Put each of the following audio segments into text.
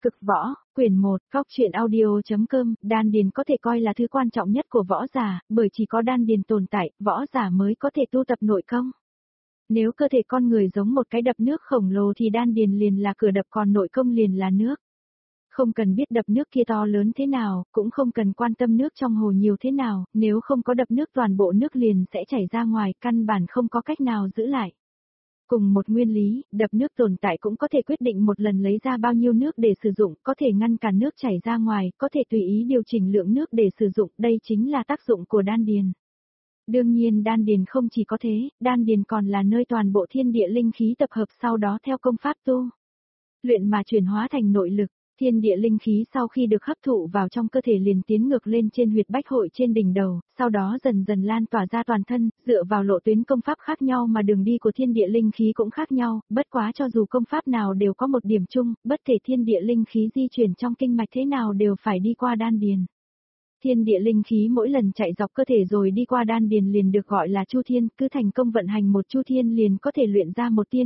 Cực võ, quyển 1, Cóc truyện audio.com, đan điền có thể coi là thứ quan trọng nhất của võ giả, bởi chỉ có đan điền tồn tại, võ giả mới có thể tu tập nội công. Nếu cơ thể con người giống một cái đập nước khổng lồ thì đan điền liền là cửa đập còn nội công liền là nước. Không cần biết đập nước kia to lớn thế nào, cũng không cần quan tâm nước trong hồ nhiều thế nào, nếu không có đập nước toàn bộ nước liền sẽ chảy ra ngoài, căn bản không có cách nào giữ lại. Cùng một nguyên lý, đập nước tồn tại cũng có thể quyết định một lần lấy ra bao nhiêu nước để sử dụng, có thể ngăn cản nước chảy ra ngoài, có thể tùy ý điều chỉnh lượng nước để sử dụng, đây chính là tác dụng của đan điền. Đương nhiên đan điền không chỉ có thế, đan điền còn là nơi toàn bộ thiên địa linh khí tập hợp sau đó theo công pháp tu luyện mà chuyển hóa thành nội lực. Thiên địa linh khí sau khi được hấp thụ vào trong cơ thể liền tiến ngược lên trên huyệt bách hội trên đỉnh đầu, sau đó dần dần lan tỏa ra toàn thân, dựa vào lộ tuyến công pháp khác nhau mà đường đi của thiên địa linh khí cũng khác nhau, bất quá cho dù công pháp nào đều có một điểm chung, bất kể thiên địa linh khí di chuyển trong kinh mạch thế nào đều phải đi qua đan điền. Thiên địa linh khí mỗi lần chạy dọc cơ thể rồi đi qua đan điền liền được gọi là chu thiên, cứ thành công vận hành một chu thiên liền có thể luyện ra một tia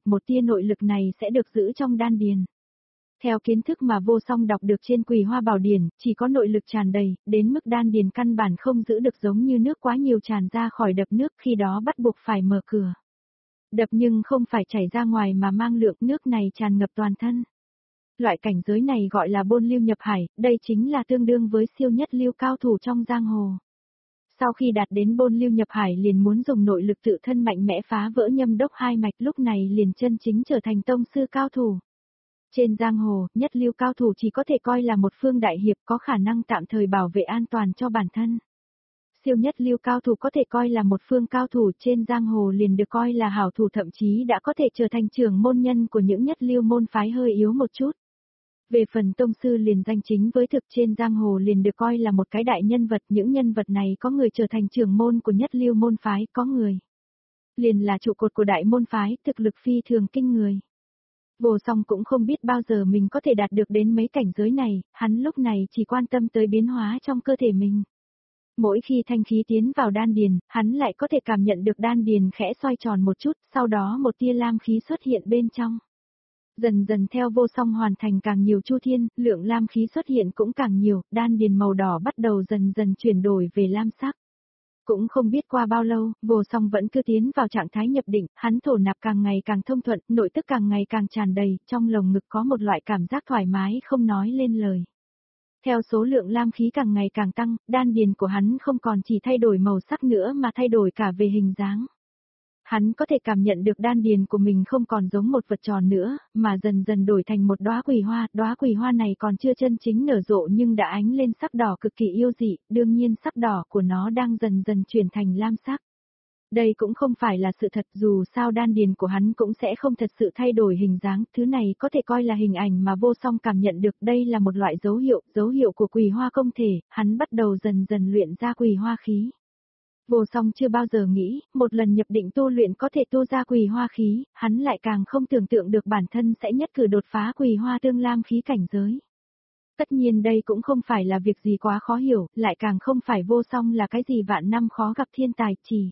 nội lực này sẽ được giữ trong đan điền. Theo kiến thức mà Vô Song đọc được trên Quỳ Hoa Bảo Điển, chỉ có nội lực tràn đầy, đến mức đan điền căn bản không giữ được giống như nước quá nhiều tràn ra khỏi đập nước, khi đó bắt buộc phải mở cửa. Đập nhưng không phải chảy ra ngoài mà mang lượng nước này tràn ngập toàn thân. Loại cảnh giới này gọi là bôn lưu nhập hải, đây chính là tương đương với siêu nhất lưu cao thủ trong giang hồ. Sau khi đạt đến bôn lưu nhập hải liền muốn dùng nội lực tự thân mạnh mẽ phá vỡ nhâm đốc hai mạch, lúc này liền chân chính trở thành tông sư cao thủ. Trên giang hồ, nhất lưu cao thủ chỉ có thể coi là một phương đại hiệp có khả năng tạm thời bảo vệ an toàn cho bản thân. Siêu nhất lưu cao thủ có thể coi là một phương cao thủ trên giang hồ liền được coi là hảo thủ, thậm chí đã có thể trở thành trưởng môn nhân của những nhất lưu môn phái hơi yếu một chút. Về phần tông sư liền danh chính với thực trên giang hồ liền được coi là một cái đại nhân vật, những nhân vật này có người trở thành trưởng môn của nhất lưu môn phái, có người liền là trụ cột của đại môn phái, thực lực phi thường kinh người. Vô Song cũng không biết bao giờ mình có thể đạt được đến mấy cảnh giới này, hắn lúc này chỉ quan tâm tới biến hóa trong cơ thể mình. Mỗi khi thanh khí tiến vào đan điền, hắn lại có thể cảm nhận được đan điền khẽ xoay tròn một chút, sau đó một tia lam khí xuất hiện bên trong. Dần dần theo Vô Song hoàn thành càng nhiều chu thiên, lượng lam khí xuất hiện cũng càng nhiều, đan điền màu đỏ bắt đầu dần dần chuyển đổi về lam sắc. Cũng không biết qua bao lâu, Vô Song vẫn cứ tiến vào trạng thái nhập định, hắn thổ nạp càng ngày càng thông thuận, nội tức càng ngày càng tràn đầy, trong lồng ngực có một loại cảm giác thoải mái không nói lên lời. Theo số lượng lam khí càng ngày càng tăng, đan điền của hắn không còn chỉ thay đổi màu sắc nữa mà thay đổi cả về hình dáng. Hắn có thể cảm nhận được đan điền của mình không còn giống một vật tròn nữa, mà dần dần đổi thành một đóa quỳ hoa này còn chưa chân chính nở rộ nhưng đã ánh lên sắc đỏ cực kỳ yêu dị, đương nhiên sắc đỏ của nó đang dần dần chuyển thành lam sắc. Đây cũng không phải là sự thật, dù sao đan điền của hắn cũng sẽ không thật sự thay đổi hình dáng, thứ này có thể coi là hình ảnh mà Vô Song cảm nhận được, đây là một loại dấu hiệu của quỳ hoa công thể, hắn bắt đầu dần dần luyện ra quỳ hoa khí. Vô Song chưa bao giờ nghĩ, một lần nhập định tu luyện có thể tu ra quỳ hoa khí, hắn lại càng không tưởng tượng được bản thân sẽ nhất cử đột phá quỳ hoa tương lam khí cảnh giới. Tất nhiên đây cũng không phải là việc gì quá khó hiểu, lại càng không phải Vô Song là cái gì vạn năm khó gặp thiên tài, chỉ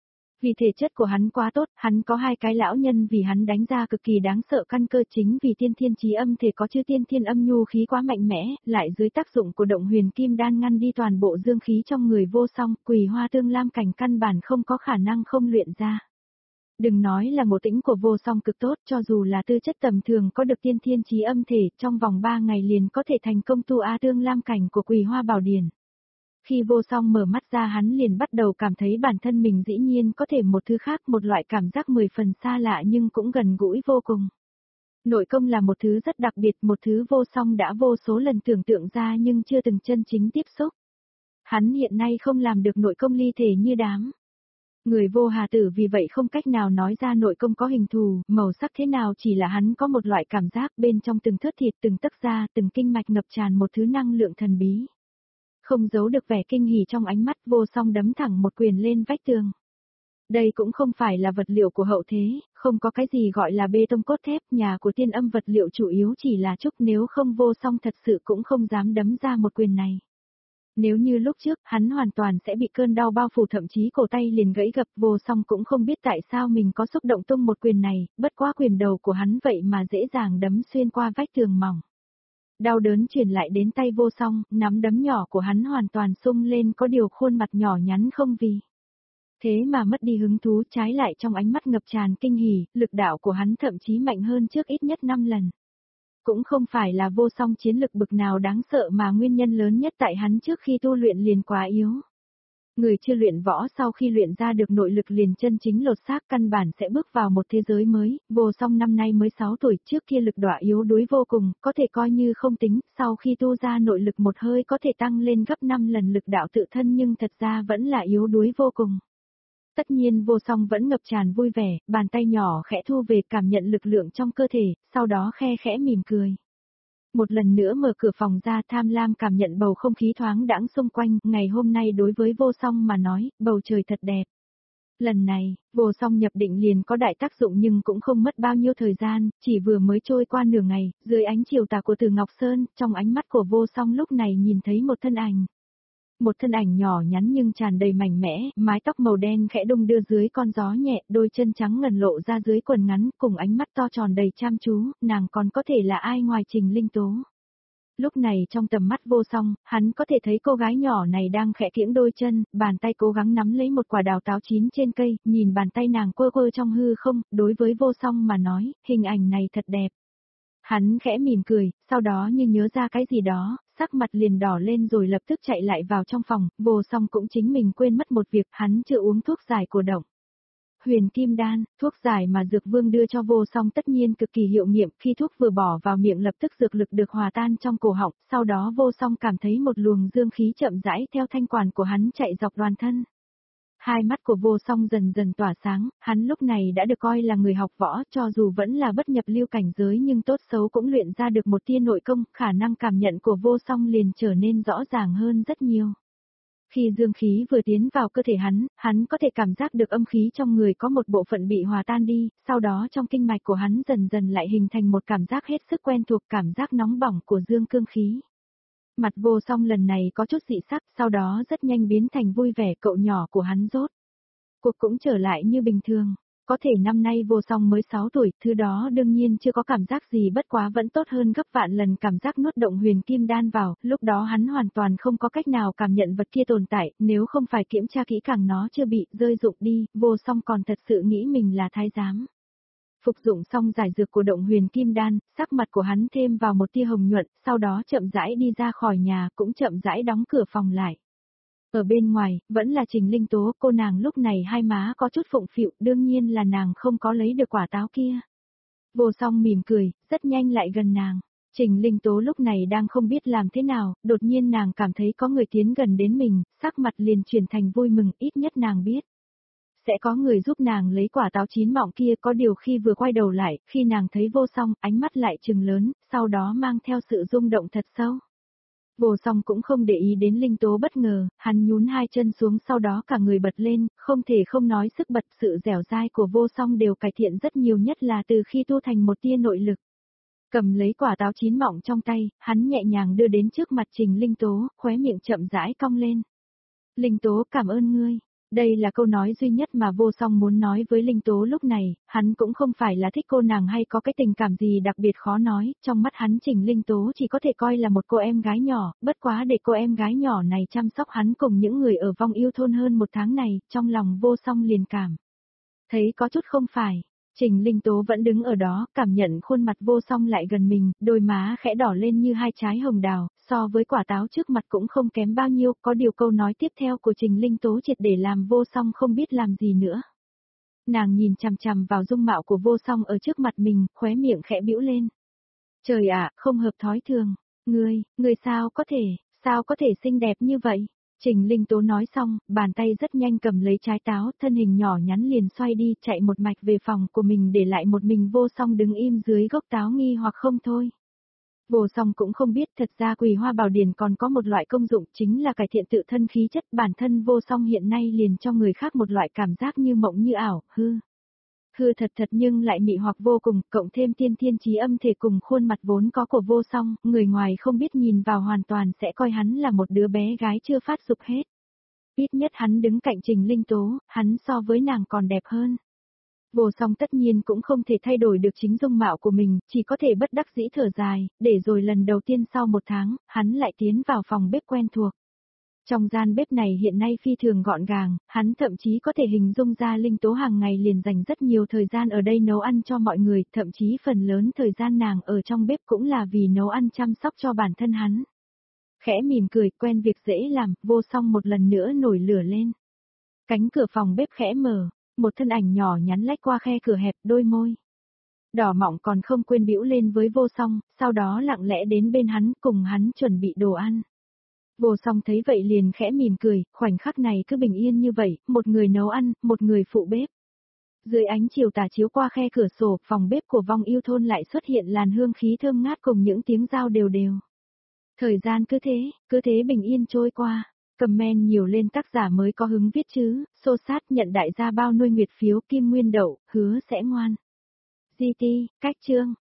vì thể chất của hắn quá tốt, hắn có hai cái lão nhân vì hắn đánh ra cực kỳ đáng sợ căn cơ, chính vì tiên thiên chí âm thể có chư tiên thiên âm nhu khí quá mạnh mẽ, lại dưới tác dụng của động huyền kim đan ngăn đi toàn bộ dương khí trong người Vô Song, quỳ hoa tương lam cảnh căn bản không có khả năng không luyện ra. Đừng nói là ngộ tĩnh của Vô Song cực tốt, cho dù là tư chất tầm thường có được tiên thiên chí âm thể, trong vòng 3 ngày liền có thể thành công tu a tương lam cảnh của Quỳ Hoa Bảo Điển. Khi Vô Song mở mắt ra hắn liền bắt đầu cảm thấy bản thân mình dĩ nhiên có thể một thứ khác, một loại cảm giác 10 phần xa lạ nhưng cũng gần gũi vô cùng. Nội công là một thứ rất đặc biệt, một thứ Vô Song đã vô số lần tưởng tượng ra nhưng chưa từng chân chính tiếp xúc. Hắn hiện nay không làm được nội công ly thể như đám người Vô Hà Tử, vì vậy không cách nào nói ra nội công có hình thù, màu sắc thế nào, chỉ là hắn có một loại cảm giác bên trong từng thớt thịt, từng tấc da, từng kinh mạch ngập tràn một thứ năng lượng thần bí. Không giấu được vẻ kinh hỉ trong ánh mắt, Vô Song đấm thẳng một quyền lên vách tường. Đây cũng không phải là vật liệu của hậu thế, không có cái gì gọi là bê tông cốt thép, nhà của Tiên Âm vật liệu chủ yếu chỉ là trúc, nếu không Vô Song thật sự cũng không dám đấm ra một quyền này. Nếu như lúc trước, hắn hoàn toàn sẽ bị cơn đau bao phủ, thậm chí cổ tay liền gãy gập. Vô Song cũng không biết tại sao mình có xúc động tung một quyền này, bất quá quyền đầu của hắn vậy mà dễ dàng đấm xuyên qua vách tường mỏng. Đau đớn truyền lại đến tay Vô Song, nắm đấm nhỏ của hắn hoàn toàn sung lên, có điều khuôn mặt nhỏ nhắn không vì thế mà mất đi hứng thú, trái lại trong ánh mắt ngập tràn kinh hỉ, lực đạo của hắn thậm chí mạnh hơn trước ít nhất 5 lần. Cũng không phải là Vô Song chiến lực bực nào đáng sợ mà nguyên nhân lớn nhất tại hắn trước khi tu luyện liền quá yếu. Người chưa luyện võ sau khi luyện ra được nội lực liền chân chính lột xác, căn bản sẽ bước vào một thế giới mới. Vô Song năm nay mới 6 tuổi, trước kia lực đọa yếu đuối vô cùng, có thể coi như không tính, sau khi tu ra nội lực một hơi có thể tăng lên gấp 5 lần lực đạo tự thân, nhưng thật ra vẫn là yếu đuối vô cùng. Tất nhiên Vô Song vẫn ngập tràn vui vẻ, bàn tay nhỏ khẽ thu về, cảm nhận lực lượng trong cơ thể, sau đó khe khẽ mỉm cười. Một lần nữa mở cửa phòng ra, tham lam cảm nhận bầu không khí thoáng đãng xung quanh, ngày hôm nay đối với Vô Song mà nói, bầu trời thật đẹp. Lần này, Vô Song nhập định liền có đại tác dụng nhưng cũng không mất bao nhiêu thời gian, chỉ vừa mới trôi qua nửa ngày, dưới ánh chiều tà của Từ Ngọc Sơn, trong ánh mắt của Vô Song lúc này nhìn thấy một thân ảnh. Một thân ảnh nhỏ nhắn nhưng tràn đầy mạnh mẽ, mái tóc màu đen khẽ đung đưa dưới con gió nhẹ, đôi chân trắng ngần lộ ra dưới quần ngắn, cùng ánh mắt to tròn đầy chăm chú, nàng còn có thể là ai ngoài Trình Linh Tố. Lúc này trong tầm mắt Vô Song, hắn có thể thấy cô gái nhỏ này đang khẽ kiễng đôi chân, bàn tay cố gắng nắm lấy một quả đào táo chín trên cây, nhìn bàn tay nàng quơ quơ trong hư không, đối với Vô Song mà nói, hình ảnh này thật đẹp. Hắn khẽ mỉm cười, sau đó như nhớ ra cái gì đó, sắc mặt liền đỏ lên rồi lập tức chạy lại vào trong phòng. Vô Song cũng chính mình quên mất một việc, hắn chưa uống thuốc giải cổ động. Huyền Kim Đan, thuốc giải mà Dược Vương đưa cho Vô Song tất nhiên cực kỳ hiệu nghiệm, khi thuốc vừa bỏ vào miệng lập tức dược lực được hòa tan trong cổ họng, sau đó Vô Song cảm thấy một luồng dương khí chậm rãi theo thanh quản của hắn chạy dọc toàn thân. Hai mắt của Vô Song dần dần tỏa sáng, hắn lúc này đã được coi là người học võ, cho dù vẫn là bất nhập lưu cảnh giới nhưng tốt xấu cũng luyện ra được một tia nội công, khả năng cảm nhận của Vô Song liền trở nên rõ ràng hơn rất nhiều. Khi dương khí vừa tiến vào cơ thể hắn có thể cảm giác được âm khí trong người có một bộ phận bị hòa tan đi, sau đó trong kinh mạch của hắn dần dần lại hình thành một cảm giác hết sức quen thuộc, cảm giác nóng bỏng của dương cương khí. Mặt Vô Song lần này có chút dị sắc, sau đó rất nhanh biến thành vui vẻ, cậu nhỏ của hắn rốt cuộc cũng trở lại như bình thường. Có thể năm nay Vô Song mới 6 tuổi, thứ đó đương nhiên chưa có cảm giác gì, bất quá vẫn tốt hơn gấp vạn lần cảm giác nuốt động huyền kim đan vào, lúc đó hắn hoàn toàn không có cách nào cảm nhận vật kia tồn tại, nếu không phải kiểm tra kỹ càng nó chưa bị rơi rụng đi, Vô Song còn thật sự nghĩ mình là thái giám. Phục dụng xong giải dược của động huyền kim đan, sắc mặt của hắn thêm vào một tia hồng nhuận, sau đó chậm rãi đi ra khỏi nhà, cũng chậm rãi đóng cửa phòng lại. Ở bên ngoài, vẫn là Trình Linh Tố, cô nàng lúc này hai má có chút phụng phịu, đương nhiên là nàng không có lấy được quả táo kia. Vô Song mỉm cười, rất nhanh lại gần nàng. Trình Linh Tố lúc này đang không biết làm thế nào, đột nhiên nàng cảm thấy có người tiến gần đến mình, sắc mặt liền chuyển thành vui mừng, ít nhất nàng biết sẽ có người giúp nàng lấy quả táo chín mọng kia, có điều khi vừa quay đầu lại, khi nàng thấy Vô Song, ánh mắt lại trừng lớn, sau đó mang theo sự rung động thật sâu. Vô Song cũng không để ý đến Linh Tố bất ngờ, hắn nhún hai chân xuống sau đó cả người bật lên, không thể không nói sức bật, sự dẻo dai của Vô Song đều cải thiện rất nhiều, nhất là từ khi tu thành một tia nội lực. Cầm lấy quả táo chín mọng trong tay, hắn nhẹ nhàng đưa đến trước mặt Trình Linh Tố, khóe miệng chậm rãi cong lên. Linh Tố cảm ơn ngươi. Đây là câu nói duy nhất mà Vô Song muốn nói với Linh Tố lúc này, hắn cũng không phải là thích cô nàng hay có cái tình cảm gì đặc biệt khó nói, trong mắt hắn Trình Linh Tố chỉ có thể coi là một cô em gái nhỏ, bất quá để cô em gái nhỏ này chăm sóc hắn cùng những người ở vong yêu thôn hơn một tháng này, trong lòng Vô Song liền cảm thấy có chút không phải. Trình Linh Tố vẫn đứng ở đó, cảm nhận khuôn mặt Vô Song lại gần mình, đôi má khẽ đỏ lên như hai trái hồng đào, so với quả táo trước mặt cũng không kém bao nhiêu, có điều câu nói tiếp theo của Trình Linh Tố triệt để làm Vô Song không biết làm gì nữa. Nàng nhìn chằm chằm vào dung mạo của Vô Song ở trước mặt mình, khóe miệng khẽ bĩu lên. Trời ạ, không hợp thói thường, ngươi sao có thể xinh đẹp như vậy? Trình Linh Tố nói xong, bàn tay rất nhanh cầm lấy trái táo, thân hình nhỏ nhắn liền xoay đi, chạy một mạch về phòng của mình, để lại một mình Vô Song đứng im dưới gốc táo nghi hoặc không thôi. Vô Song cũng không biết thật ra Quỳ Hoa Bảo Điển còn có một loại công dụng, chính là cải thiện tự thân khí chất, bản thân Vô Song hiện nay liền cho người khác một loại cảm giác như mộng như ảo, hư thật nhưng lại mị hoặc vô cùng, cộng thêm tiên thiên trí âm thể cùng khuôn mặt vốn có của Vô Song, người ngoài không biết nhìn vào hoàn toàn sẽ coi hắn là một đứa bé gái chưa phát dục hết. Ít nhất hắn đứng cạnh Trình Linh Tố, hắn so với nàng còn đẹp hơn. Vô Song tất nhiên cũng không thể thay đổi được chính dung mạo của mình, chỉ có thể bất đắc dĩ thở dài, để rồi lần đầu tiên sau 1 tháng, hắn lại tiến vào phòng bếp quen thuộc. Trong gian bếp này hiện nay phi thường gọn gàng, hắn thậm chí có thể hình dung ra Linh Tố hàng ngày liền dành rất nhiều thời gian ở đây nấu ăn cho mọi người, thậm chí phần lớn thời gian nàng ở trong bếp cũng là vì nấu ăn chăm sóc cho bản thân hắn. Khẽ mỉm cười, quen việc dễ làm, Vô Song một lần nữa nổi lửa lên. Cánh cửa phòng bếp khẽ mở, một thân ảnh nhỏ nhắn lách qua khe cửa hẹp, đôi môi đỏ mọng còn không quên bĩu lên với Vô Song, sau đó lặng lẽ đến bên hắn, cùng hắn chuẩn bị đồ ăn. Vô Song thấy vậy liền khẽ mỉm cười, khoảnh khắc này cứ bình yên như vậy, một người nấu ăn, một người phụ bếp. Dưới ánh chiều tà chiếu qua khe cửa sổ, phòng bếp của Vong Yêu thôn lại xuất hiện làn hương khí thơm ngát cùng những tiếng dao đều đều. Thời gian cứ thế bình yên trôi qua. Comment nhiều lên tác giả mới có hứng viết chứ, xô sát nhận đại gia bao nuôi nguyệt phiếu Kim Nguyên Đậu, hứa sẽ ngoan. GT, cách chương.